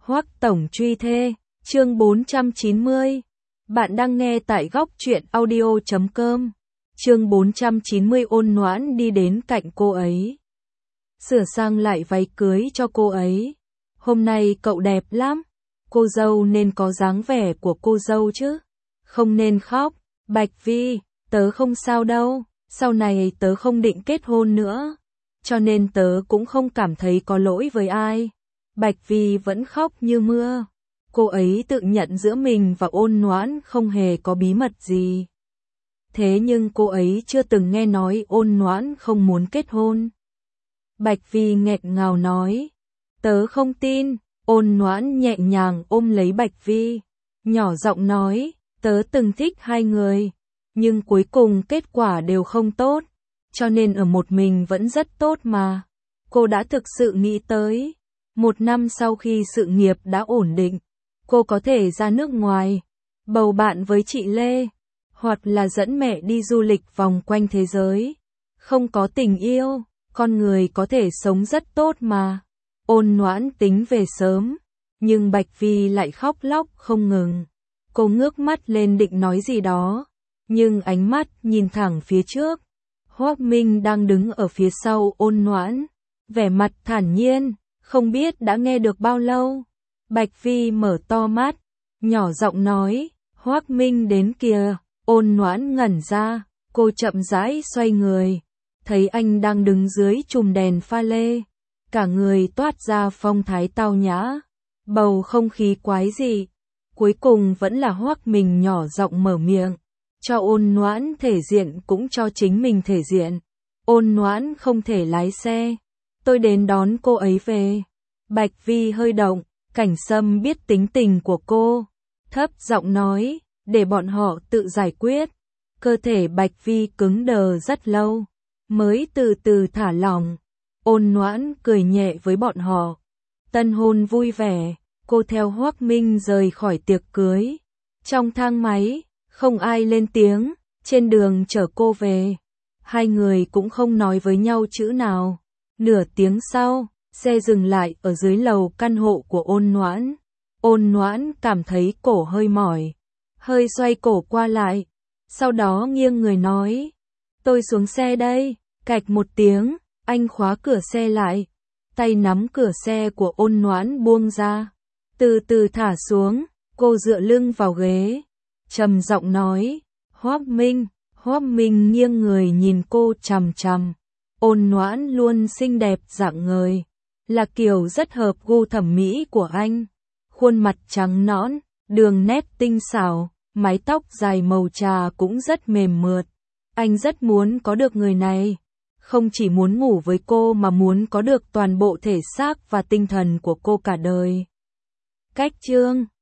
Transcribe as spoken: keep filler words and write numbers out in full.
Hoắc tổng truy thê, chương bốn trăm chín mươi. Bạn đang nghe tại góc truyện audio chấm com. Chương bốn trăm chín mươi. Ôn Noãn đi đến cạnh cô ấy, sửa sang lại váy cưới cho cô ấy. Hôm nay cậu đẹp lắm, cô dâu nên có dáng vẻ của cô dâu chứ, không nên khóc. Bạch Vi, tớ không sao đâu, sau này tớ không định kết hôn nữa, cho nên tớ cũng không cảm thấy có lỗi với ai. Bạch Vi vẫn khóc như mưa. Cô ấy tự nhận giữa mình và Ôn Noãn không hề có bí mật gì. Thế nhưng cô ấy chưa từng nghe nói Ôn Noãn không muốn kết hôn. Bạch Vi nghẹn ngào nói, tớ không tin. Ôn Noãn nhẹ nhàng ôm lấy Bạch Vi, nhỏ giọng nói, tớ từng thích hai người, nhưng cuối cùng kết quả đều không tốt, cho nên ở một mình vẫn rất tốt mà. Cô đã thực sự nghĩ tới, một năm sau khi sự nghiệp đã ổn định, cô có thể ra nước ngoài, bầu bạn với chị Lê, hoặc là dẫn mẹ đi du lịch vòng quanh thế giới. Không có tình yêu, con người có thể sống rất tốt mà. Ôn Noãn tính về sớm, nhưng Bạch Vi lại khóc lóc không ngừng. Cô ngước mắt lên định nói gì đó, nhưng ánh mắt nhìn thẳng phía trước. Hoắc Minh đang đứng ở phía sau Ôn Noãn, vẻ mặt thản nhiên, không biết đã nghe được bao lâu. Bạch Vi mở to mắt, nhỏ giọng nói, Hoắc Minh đến kìa. Ôn Noãn ngẩn ra, cô chậm rãi xoay người, thấy anh đang đứng dưới chùm đèn pha lê, cả người toát ra phong thái tao nhã, bầu không khí quái dị. Cuối cùng vẫn là Hoắc Minh nhỏ giọng mở miệng, cho Ôn Noãn thể diện cũng cho chính mình thể diện. Ôn Noãn không thể lái xe, tôi đến đón cô ấy về. Bạch Vi hơi động, Cảnh Sâm biết tính tình của cô, thấp giọng nói, để bọn họ tự giải quyết. Cơ thể Bạch Vi cứng đờ rất lâu, mới từ từ thả lỏng. Ôn Noãn cười nhẹ với bọn họ. Tân hôn vui vẻ, cô theo Hoắc Minh rời khỏi tiệc cưới. Trong thang máy, không ai lên tiếng, trên đường chở cô về. Hai người cũng không nói với nhau chữ nào. Nửa tiếng sau, xe dừng lại ở dưới lầu căn hộ của Ôn Noãn. Ôn Noãn cảm thấy cổ hơi mỏi, hơi xoay cổ qua lại, sau đó nghiêng người nói, tôi xuống xe đây. Cạch một tiếng, anh khóa cửa xe lại, tay nắm cửa xe của Ôn Noãn buông ra, từ từ thả xuống. Cô dựa lưng vào ghế, trầm giọng nói, Hoắc Minh. Hoắc Minh nghiêng người nhìn cô chằm chằm. Ôn Noãn luôn xinh đẹp rạng ngời, là kiểu rất hợp gu thẩm mỹ của anh. Khuôn mặt trắng nõn, đường nét tinh xảo, mái tóc dài màu trà cũng rất mềm mượt. Anh rất muốn có được người này, không chỉ muốn ngủ với cô mà muốn có được toàn bộ thể xác và tinh thần của cô cả đời. Cách chương